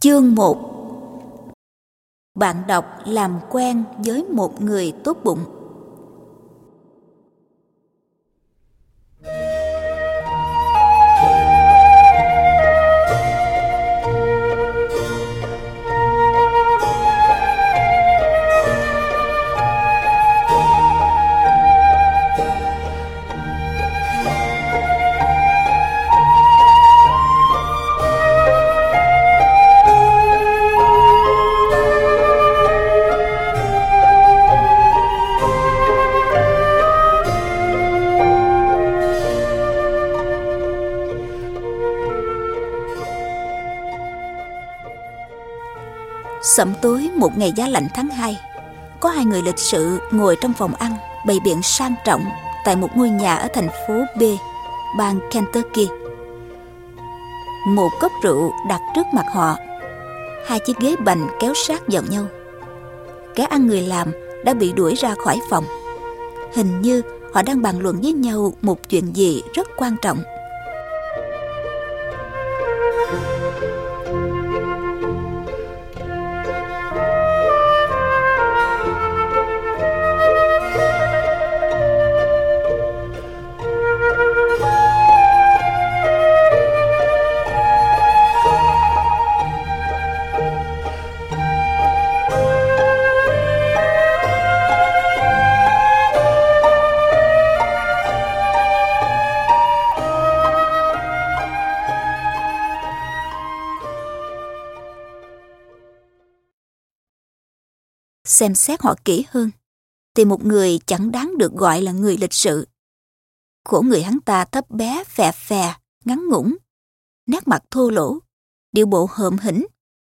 Chương 1. Bạn đọc làm quen với một người tốt bụng. Sẩm tối một ngày giá lạnh tháng 2, có hai người lịch sự ngồi trong phòng ăn bày biện sang trọng tại một ngôi nhà ở thành phố B, bang Kentucky. Một cốc rượu đặt trước mặt họ, hai chiếc ghế bành kéo sát vào nhau. Kẻ ăn người làm đã bị đuổi ra khỏi phòng. Hình như họ đang bàn luận với nhau một chuyện gì rất quan trọng. Xem xét họ kỹ hơn thì một người chẳng đáng được gọi là người lịch sự. Khổ người hắn ta thấp bé phè phè, ngắn ngủn, nét mặt thô lỗ, điệu bộ hợm hĩnh.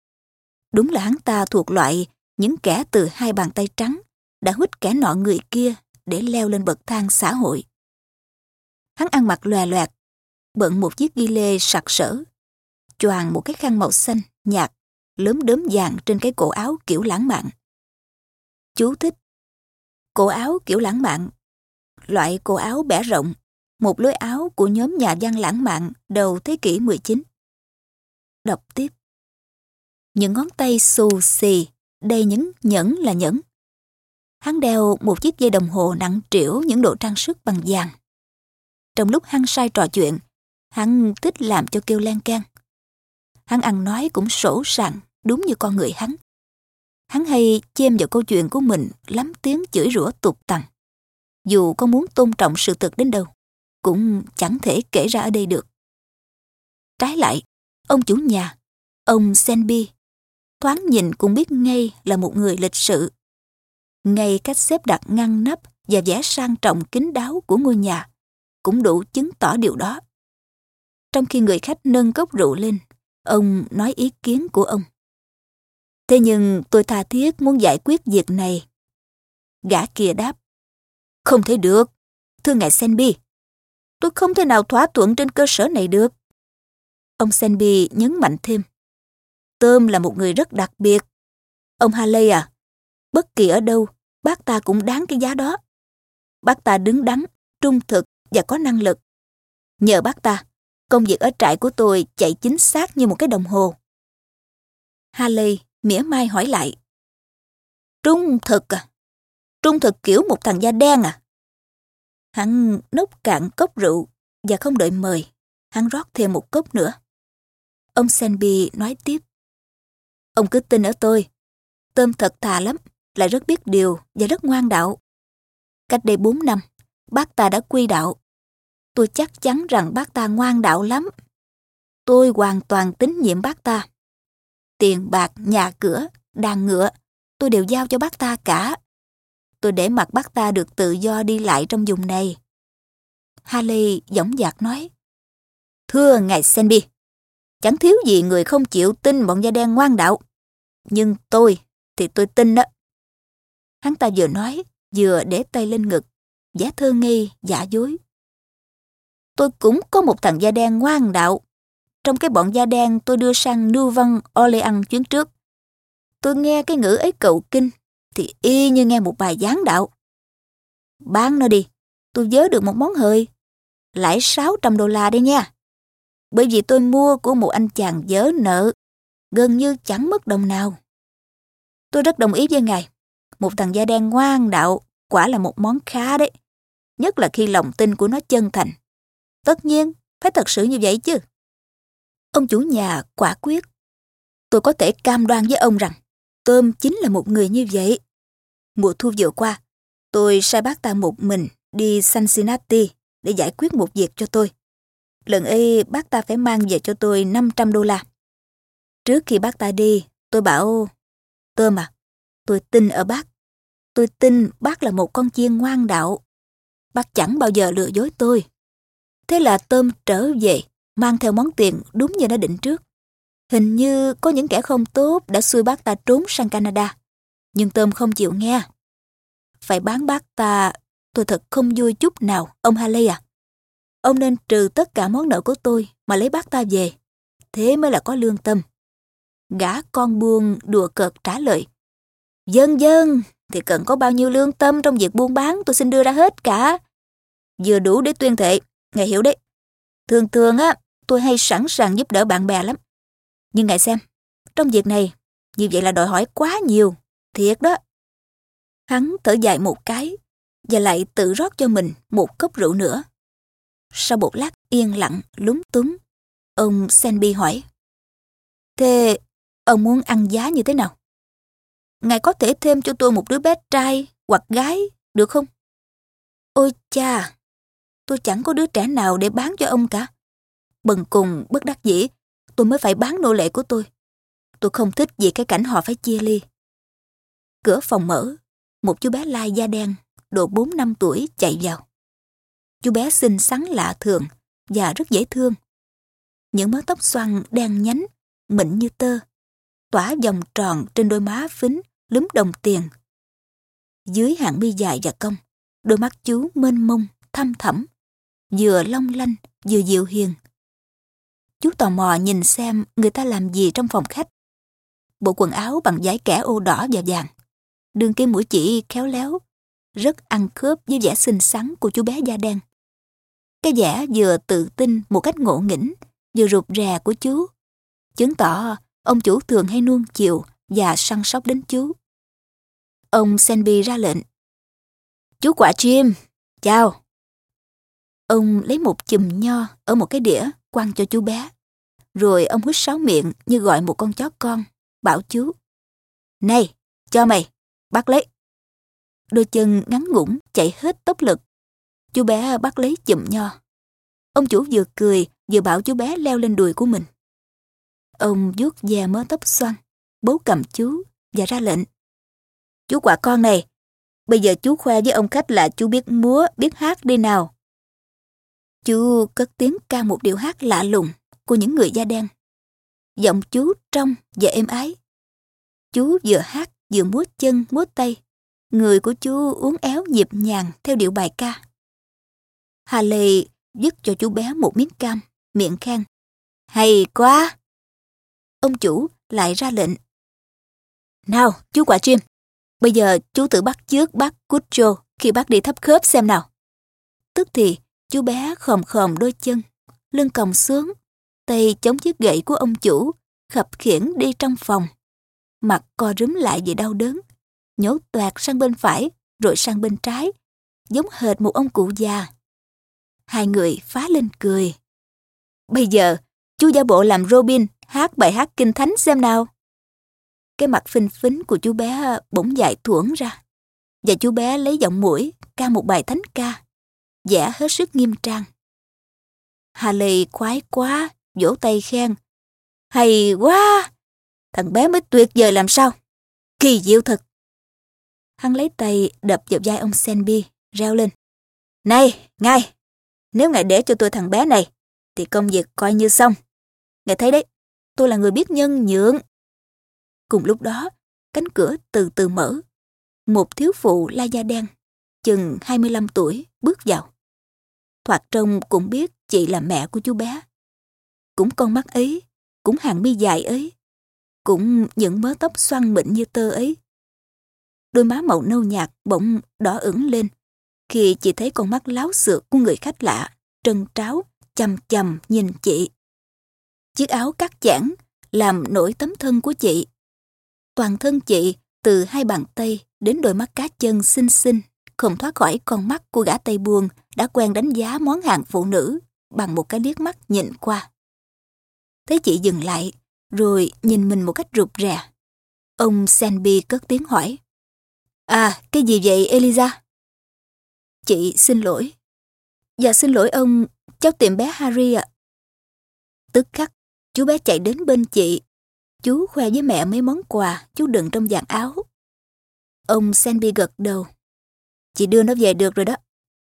Đúng là hắn ta thuộc loại những kẻ từ hai bàn tay trắng đã hút kẻ nọ người kia để leo lên bậc thang xã hội. Hắn ăn mặc lòe loẹt, bận một chiếc ghi lê sặc sỡ, choàng một cái khăn màu xanh nhạt lốm đốm vàng trên cái cổ áo kiểu lãng mạn. Chú thích: cổ áo kiểu lãng mạn, loại cổ áo bẻ rộng, một lối áo của nhóm nhà văn lãng mạn đầu thế kỷ 19. Đọc tiếp. Những ngón tay xù xì, đầy những nhẫn là nhẫn. Hắn đeo một chiếc dây đồng hồ nặng trĩu những đồ trang sức bằng vàng. Trong lúc hăng say trò chuyện, hắn thích làm cho kêu len keng. Hắn ăn nói cũng sỗ sàng, đúng như con người hắn. Hắn hay chêm vào câu chuyện của mình lắm tiếng chửi rủa tục tằn. Dù có muốn tôn trọng sự thực đến đâu, cũng chẳng thể kể ra ở đây được. Trái lại, ông chủ nhà, ông Senby, thoáng nhìn cũng biết ngay là một người lịch sự. Ngay cách xếp đặt ngăn nắp và vẻ sang trọng kín đáo của ngôi nhà cũng đủ chứng tỏ điều đó. Trong khi người khách nâng cốc rượu lên, ông nói ý kiến của ông. Thế nhưng tôi tha thiết muốn giải quyết việc này. Gã kia đáp: Không thể được, thưa ngài Senby. Tôi không thể nào thỏa thuận trên cơ sở này được. Ông Senby nhấn mạnh thêm: Tôm là một người rất đặc biệt. Ông Haley à, bất kỳ ở đâu, bác ta cũng đáng cái giá đó. Bác ta đứng đắn, trung thực và có năng lực. Nhờ bác ta, công việc ở trại của tôi chạy chính xác như một cái đồng hồ. Haley mỉa mai hỏi lại: Trung thực à? Trung thực kiểu một thằng da đen à? Hắn nốc cạn cốc rượu và không đợi mời, hắn rót thêm một cốc nữa. Ông Senby nói tiếp: Ông cứ tin ở tôi. Tôm thật thà lắm, lại rất biết điều và rất ngoan đạo. Cách đây 4 năm, bác ta đã quy đạo. Tôi chắc chắn rằng bác ta ngoan đạo lắm. Tôi hoàn toàn tín nhiệm bác ta. Tiền bạc, nhà cửa, đàn ngựa, tôi đều giao cho bác ta cả. Tôi để mặc bác ta được tự do đi lại trong vùng này. Haley dõng dạc nói: Thưa ngài Senby, chẳng thiếu gì người không chịu tin bọn da đen ngoan đạo. Nhưng tôi thì tôi tin đó. Hắn ta vừa nói, vừa để tay lên ngực, vẻ thơ ngây, giả dối. Tôi cũng có một thằng da đen ngoan đạo. Trong cái bọn da đen tôi đưa sang New Orleans chuyến trước. Tôi nghe cái ngữ ấy cầu kinh thì y như nghe một bài giảng đạo. Bán nó đi, tôi vớ được một món hời. Lãi $600 đây nha. Bởi vì tôi mua của một anh chàng vớ nợ. gần như chẳng mất đồng nào. Tôi rất đồng ý với ngài. Một thằng da đen ngoan đạo quả là một món khá đấy. Nhất là khi lòng tin của nó chân thành. Tất nhiên, phải thật sự như vậy chứ. Ông chủ nhà quả quyết. Tôi có thể cam đoan với ông rằng Tôm chính là một người như vậy. Mùa thu vừa qua, tôi sai bác ta một mình đi Cincinnati để giải quyết một việc cho tôi. Lần ấy bác ta phải mang về cho tôi $500. Trước khi bác ta đi, tôi bảo: Tôm à, tôi tin ở bác. Tôi tin bác là một con chiên ngoan đạo. Bác chẳng bao giờ lừa dối tôi. Thế là Tôm trở về, mang theo món tiền đúng như đã định trước. Hình như có những kẻ không tốt đã xui bác ta trốn sang Canada. Nhưng Tôm không chịu nghe. Phải bán bác ta, tôi thật không vui chút nào, ông Haley à. Ông nên trừ tất cả món nợ của tôi mà lấy bác ta về. Thế mới là có lương tâm. Gã con buôn đùa cợt trả lời: Dân dân, thì cần có bao nhiêu lương tâm trong việc buôn bán tôi xin đưa ra hết cả. Vừa đủ để tuyên thệ, ngài hiểu đấy. Thường thường á, tôi hay sẵn sàng giúp đỡ bạn bè lắm. Nhưng ngài xem, trong việc này, như vậy là đòi hỏi quá nhiều, thiệt đó. Hắn thở dài một cái, và lại tự rót cho mình một cốc rượu nữa. Sau một lát yên lặng, lúng túng, ông Senby hỏi: Thế ông muốn ăn giá như thế nào? Ngài có thể thêm cho tôi một đứa bé trai hoặc gái, được không? Ôi cha, tôi chẳng có đứa trẻ nào để bán cho ông cả. Bần cùng bất đắc dĩ, tôi mới phải bán nô lệ của tôi. Tôi không thích vì cái cảnh họ phải chia ly. Cửa phòng mở, một chú bé lai da đen, độ 4-5 tuổi chạy vào. Chú bé xinh xắn lạ thường và rất dễ thương. Những mớ tóc xoăn đen nhánh, mịn như tơ, tỏa vòng tròn trên đôi má phính lúm đồng tiền. Dưới hàng mi dài và cong, đôi mắt chú mênh mông, thăm thẳm, vừa long lanh, vừa dịu hiền. Chú tò mò nhìn xem người ta làm gì trong phòng khách. Bộ quần áo bằng vải kẻ ô đỏ và vàng, đường kim mũi chỉ khéo léo, rất ăn khớp với vẻ xinh xắn của chú bé da đen. Cái vẻ vừa tự tin một cách ngộ nghĩnh, vừa rụt rè của chú, chứng tỏ ông chủ thường hay nuông chiều và săn sóc đến chú. Ông Senby ra lệnh: Chú quả Jim, chào. Ông lấy một chùm nho ở một cái đĩa quăng cho chú bé. Rồi ông hít sáo miệng như gọi một con chó con, bảo chú: Này, cho mày, bắt lấy. Đôi chân ngắn ngủn chạy hết tốc lực. Chú bé bắt lấy chùm nho. Ông chủ vừa cười vừa bảo chú bé leo lên đùi của mình. Ông vuốt ve mớ tóc xoăn, bấu cầm chú và ra lệnh: Chú quả con này, bây giờ chú khoe với ông khách là chú biết múa, biết hát đi nào. Chú cất tiếng ca một điệu hát lạ lùng của những người da đen. Giọng chú trong và êm ái. Chú vừa hát vừa múa chân múa tay. Người của chú uốn éo nhịp nhàng theo điệu bài ca. Haley dứt cho chú bé một miếng cam, miệng khen: Hay quá. Ông chủ lại ra lệnh: Nào, chú quả Jim, bây giờ chú tự bắt chước bác Cutcho khi bác đi thấp khớp xem nào. Tức thì chú bé khom khom đôi chân, lưng còng xuống, tay chống chiếc gậy của ông chủ, khập khiễng đi trong phòng. Mặt co rúm lại vì đau đớn, nhổ toẹt sang bên phải rồi sang bên trái, giống hệt một ông cụ già. Hai người phá lên cười. Bây giờ chú giả bộ làm Robin hát bài hát kinh thánh xem nào. Cái mặt phinh phính của chú bé bỗng dài thuổn ra, và chú bé lấy giọng mũi ca một bài thánh ca, vẻ hết sức nghiêm trang. Haley khoái quá, vỗ tay khen: Hay quá, thằng bé mới tuyệt vời làm sao, kỳ diệu thật. Hắn lấy tay đập vào vai ông Senby, reo lên: Này, ngài, nếu ngài để cho tôi thằng bé này, thì công việc coi như xong. Ngài thấy đấy, tôi là người biết nhân nhượng. Cùng lúc đó, cánh cửa từ từ mở. Một thiếu phụ la da đen, chừng 25 tuổi, bước vào. Thoạt trông cũng biết chị là mẹ của chú bé. Cũng con mắt ấy, cũng hàng mi dài ấy, cũng những mớ tóc xoăn mịn như tơ ấy. Đôi má màu nâu nhạt bỗng đỏ ửng lên khi chị thấy con mắt láo xược của người khách lạ trân tráo chằm chằm nhìn chị. Chiếc áo cắt giãn làm nổi tấm thân của chị. Toàn thân chị, từ hai bàn tay đến đôi mắt cá chân xinh xinh, không thoát khỏi con mắt của gã Tây buôn đã quen đánh giá món hàng phụ nữ bằng một cái liếc mắt nhìn qua. Thấy chị dừng lại, rồi nhìn mình một cách rụt rè. Ông Shelby cất tiếng hỏi. À, cái gì vậy Eliza? Chị xin lỗi. Dạ xin lỗi ông, cháu tìm bé Harry ạ. Tức khắc, chú bé chạy đến bên chị. Chú khoe với mẹ mấy món quà chú đựng trong vạt áo. Ông Shelby gật đầu. Chị đưa nó về được rồi đó.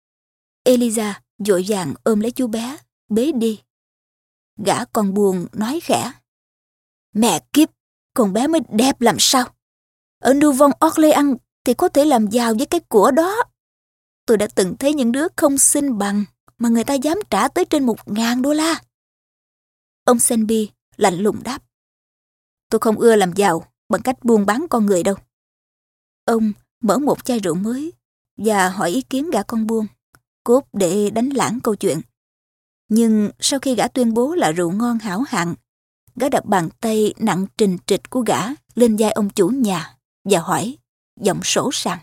Eliza vội vàng ôm lấy chú bé, bế đi. Gã con buồn nói khẽ. Mẹ kiếp, con bé mới đẹp làm sao? Ở Nouvelle-Orléans thì có thể làm giàu với cái của đó. Tôi đã từng thấy những đứa không xinh bằng mà người ta dám trả tới trên $1,000. Ông Shelby lạnh lùng đáp. Tôi không ưa làm giàu bằng cách buôn bán con người đâu. Ông mở một chai rượu mới và hỏi ý kiến gã con buôn, cốt để đánh lãng câu chuyện. Nhưng sau khi gã tuyên bố là rượu ngon hảo hạng, gã đặt bàn tay nặng trình trịch của gã lên vai ông chủ nhà và hỏi, giọng sỗ sàng.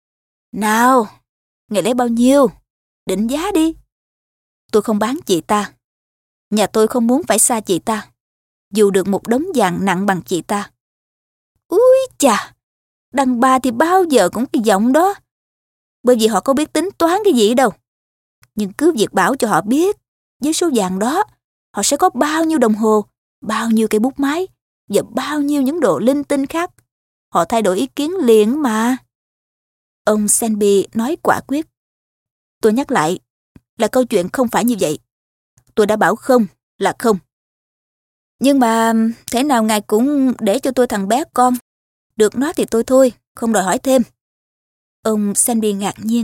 Nào, ngài lấy bao nhiêu? Định giá đi. Tôi không bán chị ta. Nhà tôi không muốn phải xa chị ta, dù được một đống vàng nặng bằng chị ta. Úi chà, đàn bà thì bao giờ cũng cái giọng đó. Bởi vì họ có biết tính toán cái gì đâu. Nhưng cứ việc bảo cho họ biết, với số vàng đó, họ sẽ có bao nhiêu đồng hồ, bao nhiêu cây bút máy, và bao nhiêu những đồ linh tinh khác. Họ thay đổi ý kiến liền mà. Ông Shelby nói quả quyết. Tôi nhắc lại là câu chuyện không phải như vậy. Tôi đã bảo không là không. Nhưng mà thế nào ngài cũng để cho tôi thằng bé con. Được nó thì tôi thôi, không đòi hỏi thêm. Ông Shelby ngạc nhiên.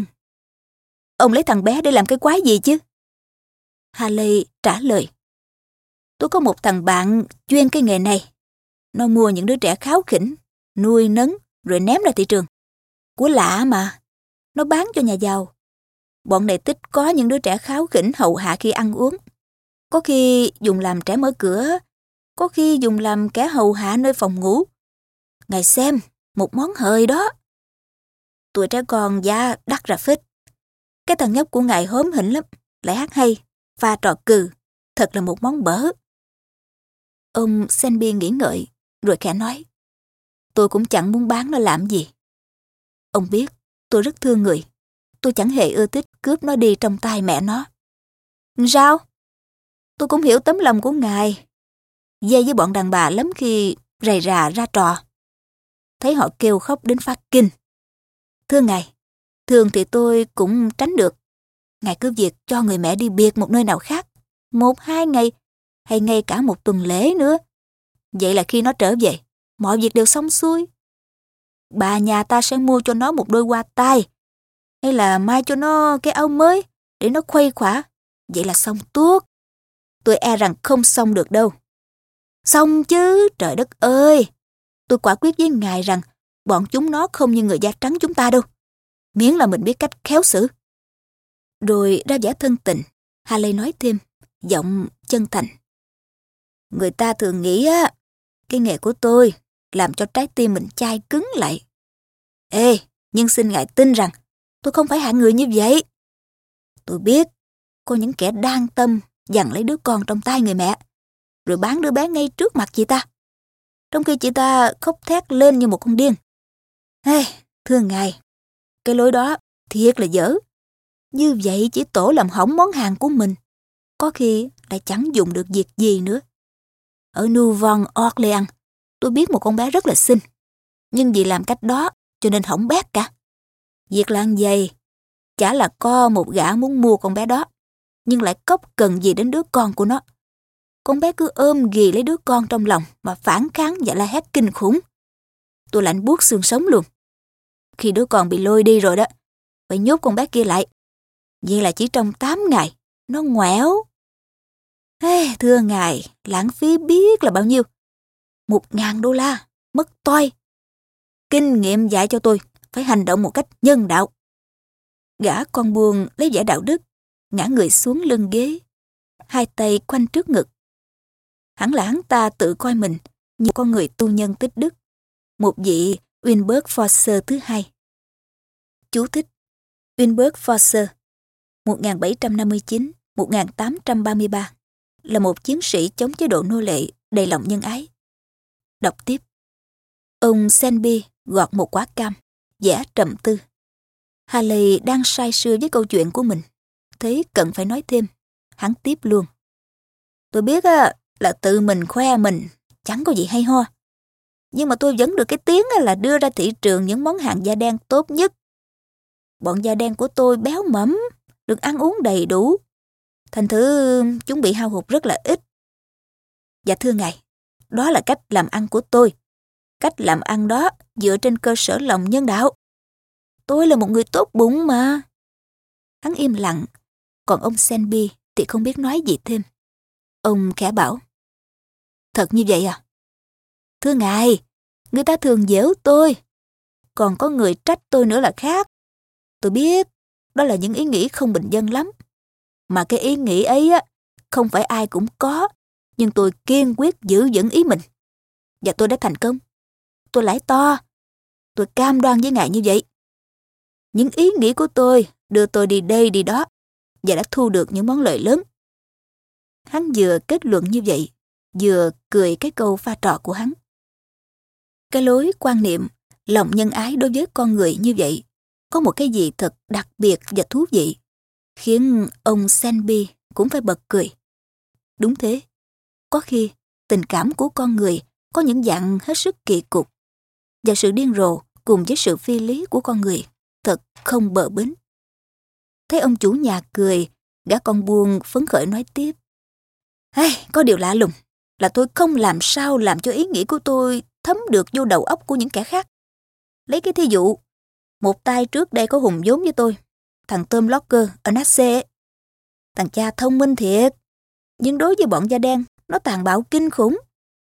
Ông lấy thằng bé để làm cái quái gì chứ? Haley trả lời. Tôi có một thằng bạn chuyên cái nghề này. Nó mua những đứa trẻ kháu khỉnh, nuôi nấng rồi ném ra thị trường. Của lạ mà, nó bán cho nhà giàu. Bọn này tích có những đứa trẻ kháu khỉnh hầu hạ khi ăn uống. Có khi dùng làm trẻ mở cửa, có khi dùng làm kẻ hầu hạ nơi phòng ngủ. Ngài xem, một món hời đó. Tụi trẻ con giá đắt ra phết. Cái thằng nhóc của ngài hóm hỉnh lắm, lại hát hay, pha trò cừ, thật là một món bở. Ông Shelby nghĩ ngợi, rồi khẽ nói. Tôi cũng chẳng muốn bán nó làm gì. Ông biết, tôi rất thương người. Tôi chẳng hề ưa thích cướp nó đi trong tay mẹ nó. Sao? Tôi cũng hiểu tấm lòng của ngài. Dây với bọn đàn bà lắm khi rầy rà ra trò. Thấy họ kêu khóc đến phát kinh. Thưa ngài, thường thì tôi cũng tránh được. Ngài cứ việc cho người mẹ đi biệt một nơi nào khác, 1-2 ngày, hay ngay cả một tuần lễ nữa. Vậy là khi nó trở về, mọi việc đều xong xuôi. Bà nhà ta sẽ mua cho nó một đôi hoa tai, hay là may cho nó cái áo mới để nó khuây khỏa. Vậy là xong tuốt. Tôi e rằng không xong được đâu. Xong chứ, trời đất ơi. Tôi quả quyết với ngài rằng bọn chúng nó không như người da trắng chúng ta đâu. Miễn là mình biết cách khéo xử. Rồi ra vẻ thân tình, Haley nói thêm, giọng chân thành. Người ta thường nghĩ á, cái nghề của tôi làm cho trái tim mình chai cứng lại. Ê, nhưng xin ngài tin rằng tôi không phải hạng người như vậy. Tôi biết có những kẻ đang tâm giằng lấy đứa con trong tay người mẹ, rồi bán đứa bé ngay trước mặt chị ta, trong khi chị ta khóc thét lên như một con điên. Ê, thưa ngài, cái lối đó thiệt là dở. Như vậy chỉ tổ làm hỏng món hàng của mình, có khi lại chẳng dùng được việc gì nữa. Ở Nouvelle-Orléans, tôi biết một con bé rất là xinh, nhưng vì làm cách đó cho nên hỏng bét cả. Việc làm vậy, chả là có một gã muốn mua con bé đó, nhưng lại cốc cần gì đến đứa con của nó. Con bé cứ ôm ghì lấy đứa con trong lòng mà phản kháng và la hét kinh khủng. Tôi lạnh buốt xương sống luôn. Khi đứa con bị lôi đi rồi đó, phải nhốt con bé kia lại. Vậy là chỉ trong 8 ngày, nó ngoẻo. Ê, thưa ngài, lãng phí biết là bao nhiêu? $1,000, mất toai. Kinh nghiệm dạy cho tôi phải hành động một cách nhân đạo. Gã con buôn lấy vẻ đạo đức, ngã người xuống lưng ghế, hai tay khoanh trước ngực. Hẳn là hắn ta tự coi mình như con người tu nhân tích đức, một vị Wilberforce thứ hai. Chú thích: Wilberforce 1759-1833 là một chiến sĩ chống chế độ nô lệ đầy lòng nhân ái. Đọc tiếp. Ông Selby gọt một quả cam, vẻ trầm tư. Haley đang say sưa với câu chuyện của mình, thấy cần phải nói thêm. Hắn tiếp luôn. Tôi biết là tự mình khoe mình chẳng có gì hay ho, nhưng mà tôi vẫn được cái tiếng là đưa ra thị trường những món hàng da đen tốt nhất. Bọn da đen của tôi béo mẫm, được ăn uống đầy đủ, thành thử chúng bị hao hụt rất là ít. Dạ thưa ngài, đó là cách làm ăn của tôi. Cách làm ăn đó dựa trên cơ sở lòng nhân đạo. Tôi là một người tốt bụng mà. Hắn im lặng, còn ông Selby thì không biết nói gì thêm. Ông khẽ bảo. Thật như vậy à? Thưa ngài, người ta thường giễu tôi. Còn có người trách tôi nữa là khác. Tôi biết, đó là những ý nghĩ không bình dân lắm. Mà cái ý nghĩ ấy không phải ai cũng có, nhưng tôi kiên quyết giữ vững ý mình. Và tôi đã thành công. Tôi lãi to. Tôi cam đoan với ngài như vậy. Những ý nghĩ của tôi đưa tôi đi đây đi đó và đã thu được những món lợi lớn. Hắn vừa kết luận như vậy, vừa cười cái câu pha trò của hắn. Cái lối quan niệm, lòng nhân ái đối với con người như vậy có một cái gì thật đặc biệt và thú vị, khiến ông Selby cũng phải bật cười. Đúng thế, có khi tình cảm của con người có những dạng hết sức kỳ cục, và sự điên rồ cùng với sự phi lý của con người thật không bờ bến. Thấy ông chủ nhà cười, gã con buôn phấn khởi nói tiếp. Có điều lạ lùng là tôi không làm sao làm cho ý nghĩ của tôi thấm được vô đầu óc của những kẻ khác. Lấy cái thí dụ, một tay trước đây có hùng vốn với tôi, thằng Tom Locker ở Nasse. Thằng cha thông minh thiệt, nhưng đối với bọn da đen, nó tàn bạo kinh khủng.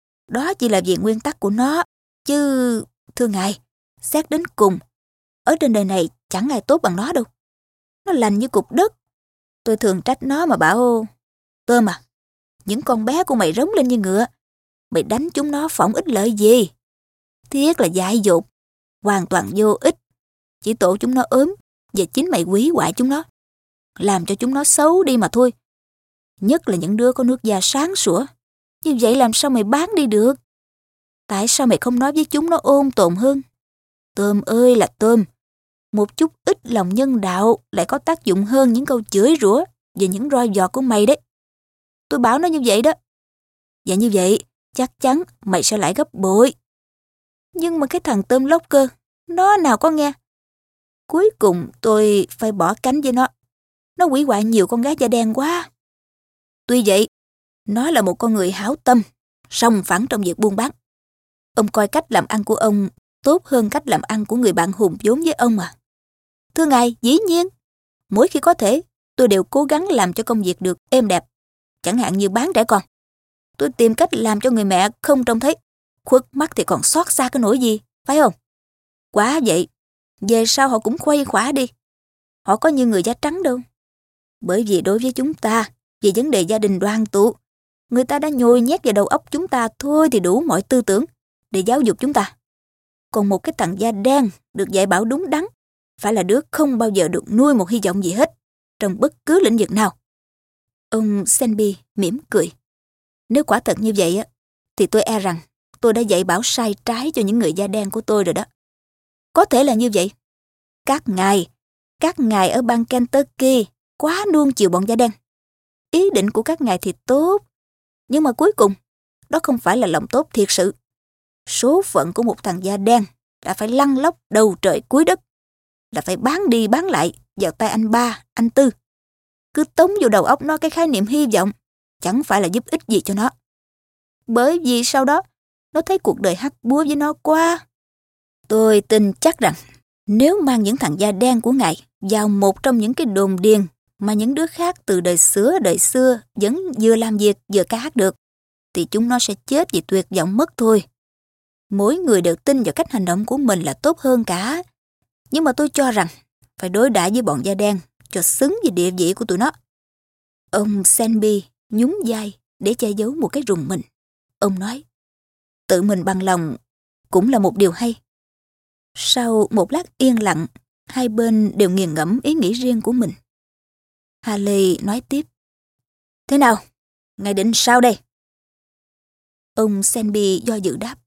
Đó chỉ là vì nguyên tắc của nó, chứ thưa ngài, xét đến cùng, ở trên đời này chẳng ai tốt bằng nó đâu. Nó lành như cục đất. Tôi thường trách nó mà bảo, Tôm à, những con bé của mày rống lên như ngựa, mày đánh chúng nó phỏng ích lợi gì? Thiết là dại dột, hoàn toàn vô ích. Chỉ tổ chúng nó ốm, và chính mày hủy hoại chúng nó, làm cho chúng nó xấu đi mà thôi. Nhất là những đứa có nước da sáng sủa. Như vậy làm sao mày bán đi được? Tại sao mày không nói với chúng nó ôn tồn hơn? Tôm ơi là tôm, một chút ít lòng nhân đạo lại có tác dụng hơn những câu chửi rủa và những roi vọt của mày đấy. Tôi bảo nó như vậy đó. Và như vậy, chắc chắn mày sẽ lại gấp bội. Nhưng mà cái thằng Tôm Locker, nó nào có nghe. Cuối cùng tôi phải bỏ cánh với nó. Nó hủy hoại nhiều con gái da đen quá. Tuy vậy, nó là một con người hảo tâm, sòng phẳng trong việc buôn bán. Ông coi cách làm ăn của ông tốt hơn cách làm ăn của người bạn hùng vốn với ông à. Thưa ngài, dĩ nhiên, mỗi khi có thể, tôi đều cố gắng làm cho công việc được êm đẹp. Chẳng hạn như bán trẻ con. Tôi tìm cách làm cho người mẹ không trông thấy, khuất mắt thì còn xót xa cái nỗi gì, phải không? Quá vậy, về sau họ cũng khuây khỏa đi. Họ có như người da trắng đâu. Bởi vì đối với chúng ta, về vấn đề gia đình đoàn tụ, người ta đã nhồi nhét vào đầu óc chúng ta thôi thì đủ mọi tư tưởng để giáo dục chúng ta. Còn một cái thằng da đen được dạy bảo đúng đắn, phải là đứa không bao giờ được nuôi một hy vọng gì hết, trong bất cứ lĩnh vực nào. Ông Selby mỉm cười. Nếu quả thật như vậy thì tôi e rằng tôi đã dạy bảo sai trái cho những người da đen của tôi rồi đó. Có thể là như vậy. Các ngài ở bang Kentucky quá nuông chiều bọn da đen. Ý định của các ngài thì tốt, nhưng mà cuối cùng, đó không phải là lòng tốt thiệt sự. Số phận của một thằng da đen là phải lăn lóc đầu trời cuối đất, là phải bán đi bán lại vào tay anh ba, anh tư. Cứ tống vô đầu óc nó cái khái niệm hy vọng, chẳng phải là giúp ích gì cho nó. Bởi vì sau đó, nó thấy cuộc đời hắc búa với nó quá. Tôi tin chắc rằng, nếu mang những thằng da đen của ngài vào một trong những cái đồn điền mà những đứa khác từ đời xưa vẫn vừa làm việc vừa ca hát được, thì chúng nó sẽ chết vì tuyệt vọng mất thôi. Mỗi người đều tin vào cách hành động của mình là tốt hơn cả. Nhưng mà tôi cho rằng phải đối đãi với bọn da đen cho xứng với địa vị của tụi nó. Ông Selby nhún vai để che giấu một cái rùng mình. Ông nói, tự mình bằng lòng cũng là một điều hay. Sau một lát yên lặng, hai bên đều nghiền ngẫm ý nghĩ riêng của mình. Haley nói tiếp, thế nào? Ngài định sao đây? Ông Selby do dự đáp,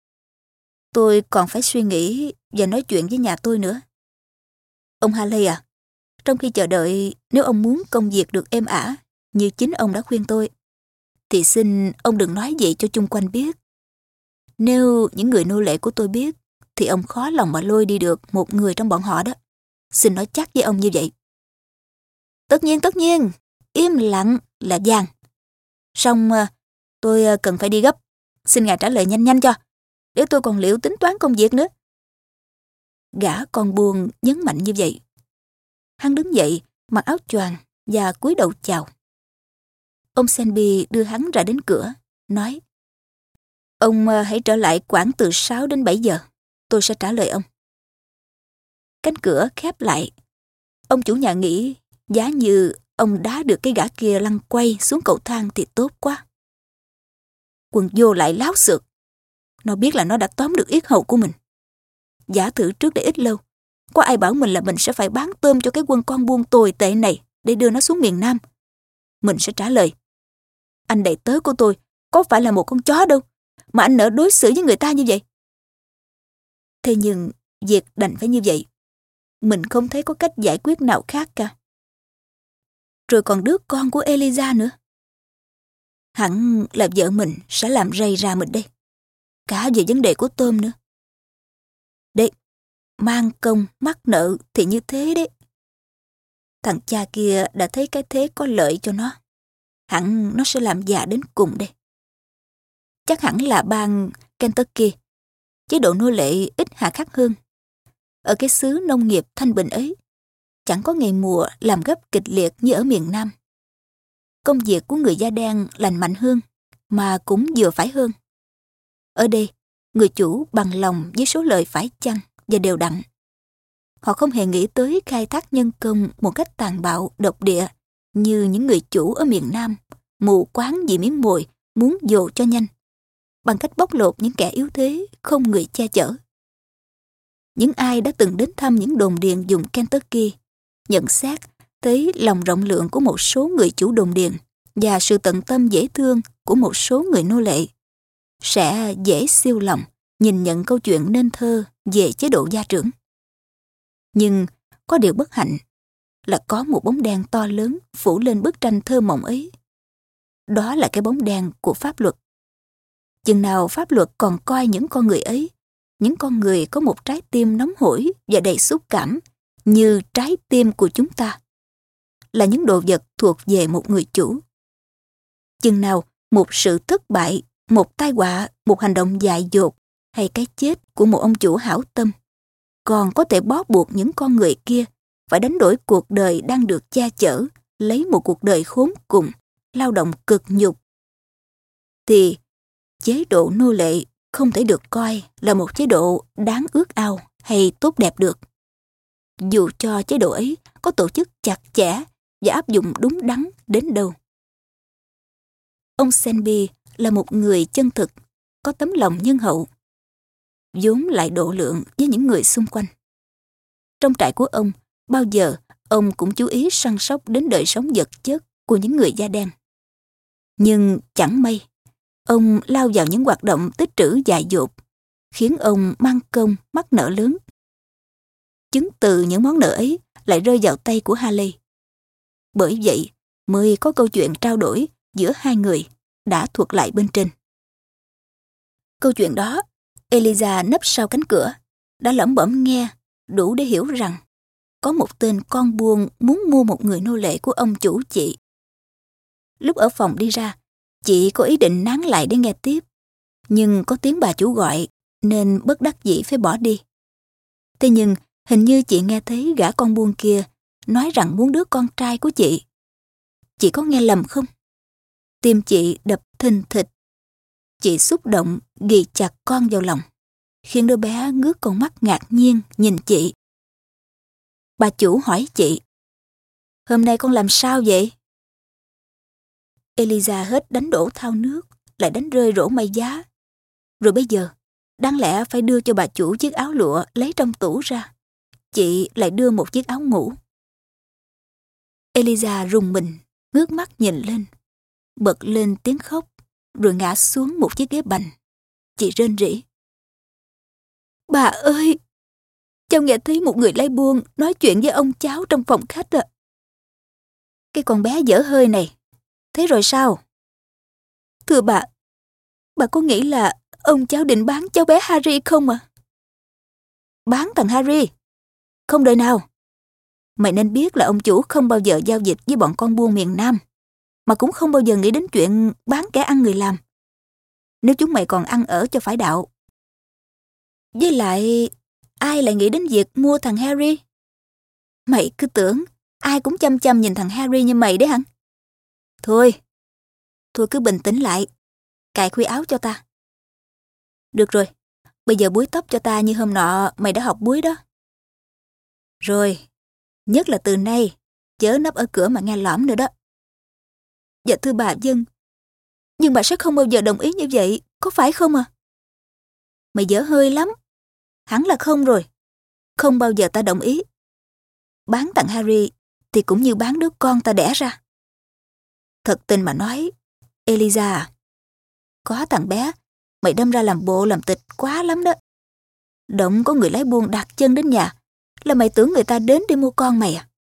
tôi còn phải suy nghĩ và nói chuyện với nhà tôi nữa. Ông Haley à, trong khi chờ đợi, nếu ông muốn công việc được êm ả, như chính ông đã khuyên tôi, thì xin ông đừng nói vậy cho chung quanh biết. Nếu những người nô lệ của tôi biết, thì ông khó lòng mà lôi đi được một người trong bọn họ đó. Xin nói chắc với ông như vậy. Tất nhiên, im lặng là vàng. Song tôi cần phải đi gấp. Xin ngài trả lời nhanh cho, để tôi còn liệu tính toán công việc nữa. Gã con buôn nhấn mạnh như vậy. Hắn đứng dậy, mặc áo choàng và cúi đầu chào. Ông Selby đưa hắn ra đến cửa, nói, ông hãy trở lại khoảng từ 6 đến 7 giờ. Tôi sẽ trả lời ông. Cánh cửa khép lại. Ông chủ nhà nghĩ, giá như ông đá được cái gã kia lăn quay xuống cầu thang thì tốt quá. Quần vô lại láo xược. Nó biết là nó đã tóm được yết hầu của mình. Giả thử trước đây ít lâu, có ai bảo mình là mình sẽ phải bán tôm cho cái quân con buôn tồi tệ này để đưa nó xuống miền Nam. Mình sẽ trả lời, anh đầy tớ của tôi có phải là một con chó đâu mà anh nỡ đối xử với người ta như vậy. Thế nhưng việc đành phải như vậy. Mình không thấy có cách giải quyết nào khác cả. Rồi còn đứa con của Eliza nữa. Hẳn là vợ mình sẽ làm rầy ra mình đây. Cả về vấn đề của tôm nữa. Đấy, mang công mắc nợ thì như thế đấy. Thằng cha kia đã thấy cái thế có lợi cho nó. Hẳn nó sẽ làm già đến cùng đây. Chắc hẳn là bang Kentucky, chế độ nô lệ ít hà khắc hơn. Ở cái xứ nông nghiệp thanh bình ấy, chẳng có ngày mùa làm gấp kịch liệt như ở miền Nam. Công việc của người da đen lành mạnh hơn, mà cũng vừa phải hơn. Ở đây, người chủ bằng lòng với số lời phải chăng và đều đặn. Họ không hề nghĩ tới khai thác nhân công một cách tàn bạo, độc địa như những người chủ ở miền Nam, mù quáng vì miếng mồi, muốn dồ cho nhanh, bằng cách bóc lột những kẻ yếu thế, không người che chở. Những ai đã từng đến thăm những đồn điền vùng Kentucky, nhận xét thấy lòng rộng lượng của một số người chủ đồn điền và sự tận tâm dễ thương của một số người nô lệ, sẽ dễ siêu lòng nhìn nhận câu chuyện nên thơ về chế độ gia trưởng. Nhưng có điều bất hạnh là có một bóng đen to lớn phủ lên bức tranh thơ mộng ấy. Đó là cái bóng đen của pháp luật. Chừng nào pháp luật còn coi những con người ấy, những con người có một trái tim nóng hổi và đầy xúc cảm như trái tim của chúng ta, là những đồ vật thuộc về một người chủ. Chừng nào một sự thất bại, một tai họa, một hành động dại dột hay cái chết của một ông chủ hảo tâm còn có thể bó buộc những con người kia phải đánh đổi cuộc đời đang được che chở lấy một cuộc đời khốn cùng, lao động cực nhục, thì chế độ nô lệ không thể được coi là một chế độ đáng ước ao hay tốt đẹp được. Dù cho chế độ ấy có tổ chức chặt chẽ và áp dụng đúng đắn đến đâu. Ông Selby là một người chân thực, có tấm lòng nhân hậu, vốn lại độ lượng với những người xung quanh. Trong trại của ông, bao giờ ông cũng chú ý săn sóc đến đời sống vật chất của những người da đen. Nhưng chẳng may, ông lao vào những hoạt động tích trữ dại dột, khiến ông mang công mắc nợ lớn. Chứng từ những món nợ ấy lại rơi vào tay của Haley. Bởi vậy mới có câu chuyện trao đổi giữa hai người đã thuật lại bên trên. Câu chuyện đó, Eliza nấp sau cánh cửa, đã lẩm bẩm nghe đủ để hiểu rằng có một tên con buôn muốn mua một người nô lệ của ông chủ chị. Lúc ở phòng đi ra, chị có ý định nán lại để nghe tiếp, nhưng có tiếng bà chủ gọi nên bất đắc dĩ phải bỏ đi. Thế nhưng hình như chị nghe thấy gã con buôn kia nói rằng muốn đứa con trai của chị. Chị có nghe lầm không? Tim chị đập thình thịch. Chị xúc động ghì chặt con vào lòng, khiến đứa bé ngước con mắt ngạc nhiên nhìn chị. Bà chủ hỏi chị, hôm nay con làm sao vậy? Eliza hết đánh đổ thau nước, lại đánh rơi rổ may giá. Rồi bây giờ, đáng lẽ phải đưa cho bà chủ chiếc áo lụa lấy trong tủ ra. Chị lại đưa một chiếc áo ngủ. Eliza rùng mình, ngước mắt nhìn lên, bật lên tiếng khóc, rồi ngã xuống một chiếc ghế bành. Chị rên rỉ. Bà ơi! Cháu nghe thấy một người lái buôn nói chuyện với ông cháu trong phòng khách ạ. Cái con bé dở hơi này. Thế rồi sao? Thưa bà có nghĩ là ông cháu định bán cháu bé Harry không ạ? Bán thằng Harry? Không đời nào. Mày nên biết là ông chủ không bao giờ giao dịch với bọn con buôn miền Nam, mà cũng không bao giờ nghĩ đến chuyện bán kẻ ăn người làm. Nếu chúng mày còn ăn ở cho phải đạo. Với lại, ai lại nghĩ đến việc mua thằng Harry? Mày cứ tưởng ai cũng chăm chăm nhìn thằng Harry như mày đấy hả? Thôi cứ bình tĩnh lại. Cài khuy áo cho ta. Được rồi, bây giờ búi tóc cho ta như hôm nọ mày đã học búi đó. Rồi, nhất là từ nay, chớ nấp ở cửa mà nghe lõm nữa đó. Dạ thưa bà vâng. Nhưng bà sẽ không bao giờ đồng ý như vậy, có phải không à? Mày dở hơi lắm. Hẳn là không rồi. Không bao giờ ta đồng ý. Bán thằng Harry thì cũng như bán đứa con ta đẻ ra. Thật tình mà nói, Eliza à, có thằng bé, mày đâm ra làm bộ làm tịch quá lắm đó. Động có người lái buôn đặt chân đến nhà là mày tưởng người ta đến để mua con mày à?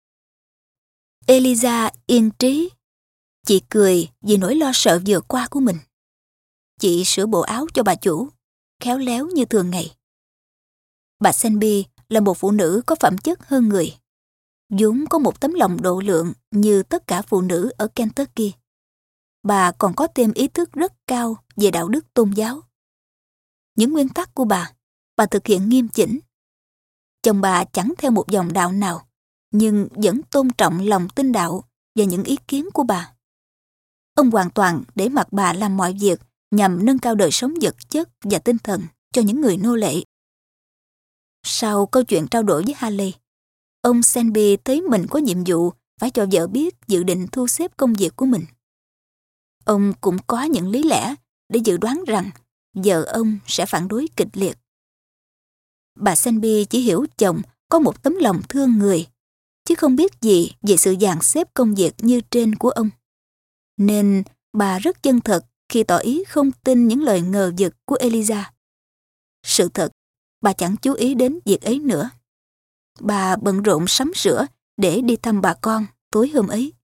Eliza yên trí. Chị cười vì nỗi lo sợ vừa qua của mình. Chị sửa bộ áo cho bà chủ, khéo léo như thường ngày. Bà Senby là một phụ nữ có phẩm chất hơn người, vốn có một tấm lòng độ lượng như tất cả phụ nữ ở Kentucky. Bà còn có thêm ý thức rất cao về đạo đức tôn giáo. Những nguyên tắc của bà thực hiện nghiêm chỉnh. Chồng bà chẳng theo một dòng đạo nào, nhưng vẫn tôn trọng lòng tin đạo và những ý kiến của bà. Ông hoàn toàn để mặc bà làm mọi việc nhằm nâng cao đời sống vật chất và tinh thần cho những người nô lệ. Sau câu chuyện trao đổi với Haley, ông Senby thấy mình có nhiệm vụ phải cho vợ biết dự định thu xếp công việc của mình. Ông cũng có những lý lẽ để dự đoán rằng vợ ông sẽ phản đối kịch liệt. Bà Senby chỉ hiểu chồng có một tấm lòng thương người, chứ không biết gì về sự dàn xếp công việc như trên của ông. Nên bà rất chân thật khi tỏ ý không tin những lời ngờ vực của Eliza. Sự thật, bà chẳng chú ý đến việc ấy nữa. Bà bận rộn sắm sửa để đi thăm bà con tối hôm ấy.